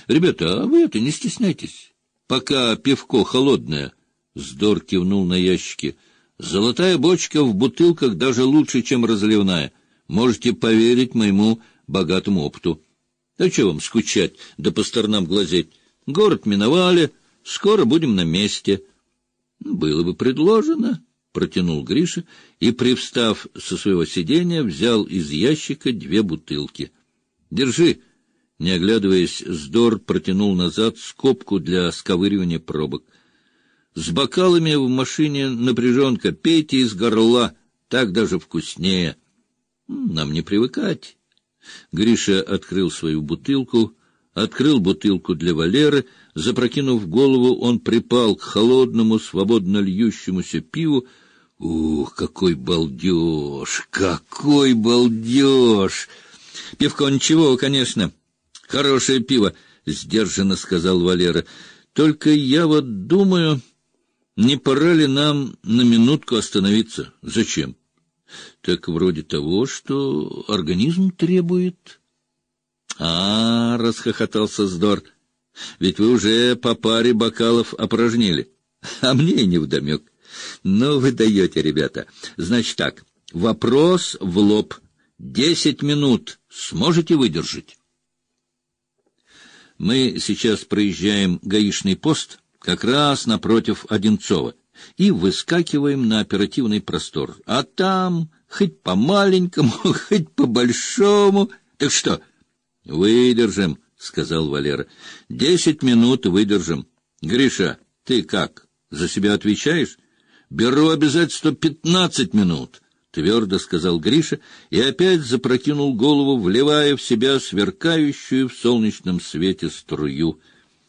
Ребята, а вы это не стесняйтесь. Пока пивко холодное. Здор кивнул на ящики. Золотая бочка в бутылках даже лучше, чем разливная. Можете поверить моему богатому опыту. А что вам скучать, да по сторонам глазеть? Город миновали, скоро будем на месте. Было бы предложено, протянул Гриша и, привстав со своего сиденья, взял из ящика 2 бутылки. Держи. Не оглядываясь, Здор протянул назад скобку для сковыривания пробок. С бокалами в машине напряженка. Пейте из горла, так даже вкуснее. Нам не привыкать. Гриша открыл свою бутылку, открыл бутылку для Валеры. Запрокинув голову, он припал к холодному, свободно льющемуся пиву. Ух, какой балдеж! Какой балдеж! Пивко ничего, конечно. Хорошее пиво, — сдержанно сказал Валера. Только я вот думаю, не пора ли нам на минутку остановиться? Зачем? Так вроде того, что организм требует. Расхохотался Здор. Ведь вы уже по паре бокалов опорожнили. А мне и невдомек. Ну, вы даете, ребята. Значит так, вопрос в лоб. 10 минут сможете выдержать? Мы сейчас проезжаем гаишный пост, как раз напротив Одинцова, и выскакиваем на оперативный простор. А там хоть по-маленькому, хоть по-большому. Так что? Выдержим, — сказал Валера. 10 минут выдержим. Гриша, ты как, за себя отвечаешь? Беру обязательство 15 минут. — твердо сказал Гриша и опять запрокинул голову, вливая в себя сверкающую в солнечном свете струю.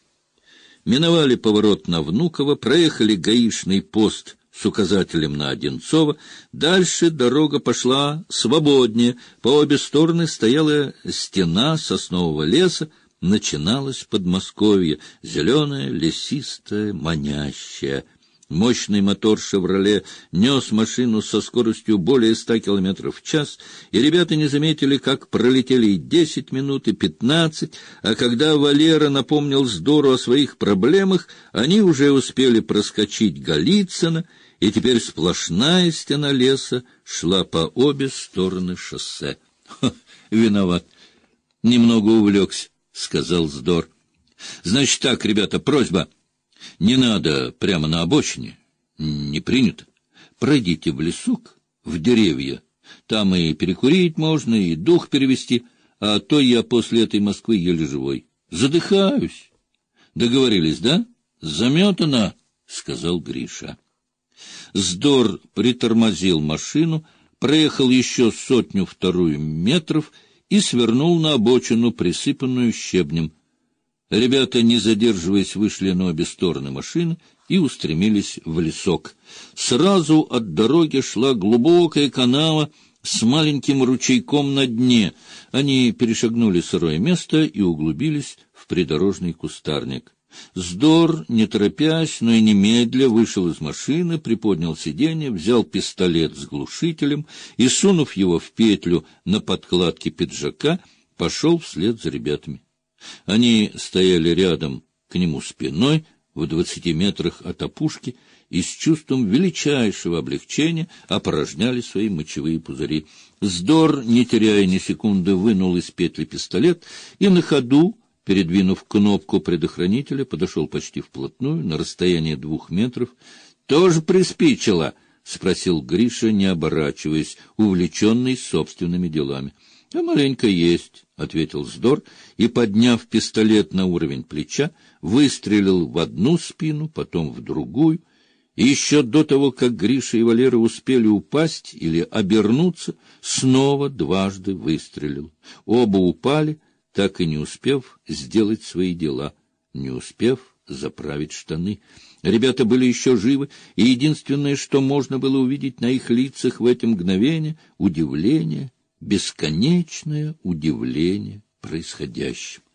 Миновали поворот на Внуково, проехали гаишный пост с указателем на Одинцово. Дальше дорога пошла свободнее. По обе стороны стояла стена соснового леса. Начиналось Подмосковье, зеленое, лесистое, манящее. Мощный мотор «Шевроле» нес машину со скоростью более 100 км в час, и ребята не заметили, как пролетели и 10 минут, и 15, а когда Валера напомнил Здору о своих проблемах, они уже успели проскочить Голицыно, и теперь сплошная стена леса шла по обе стороны шоссе. — Виноват. Немного увлекся, — сказал Здор. — Значит так, ребята, просьба. Не надо прямо на обочине, не принято. Пройдите в лесок, в деревья. Там и перекурить можно, и дух перевести, а то я после этой Москвы еле живой. Задыхаюсь. Договорились, да? Заметано, — сказал Гриша. Здор притормозил машину, проехал еще 100-2 метров и свернул на обочину, присыпанную щебнем. Ребята, не задерживаясь, вышли на обе стороны машины и устремились в лесок. Сразу от дороги шла глубокая канава с маленьким ручейком на дне. Они перешагнули сырое место и углубились в придорожный кустарник. Здор, не торопясь, но и немедля, вышел из машины, приподнял сиденье, взял пистолет с глушителем и, сунув его в петлю на подкладке пиджака, пошел вслед за ребятами. Они стояли рядом к нему спиной, в 20 метрах от опушки, и с чувством величайшего облегчения опорожняли свои мочевые пузыри. Здор, не теряя ни секунды, вынул из петли пистолет и на ходу, передвинув кнопку предохранителя, подошел почти вплотную, на расстояние 2 метров. — Тоже приспичило? — спросил Гриша, не оборачиваясь, увлеченный собственными делами. — А маленько есть, — ответил Здор, и, подняв пистолет на уровень плеча, выстрелил в одну спину, потом в другую, и еще до того, как Гриша и Валера успели упасть или обернуться, снова дважды выстрелил. Оба упали, так и не успев сделать свои дела, не успев заправить штаны. Ребята были еще живы, и единственное, что можно было увидеть на их лицах в это мгновение — удивление, бесконечное удивление происходящим.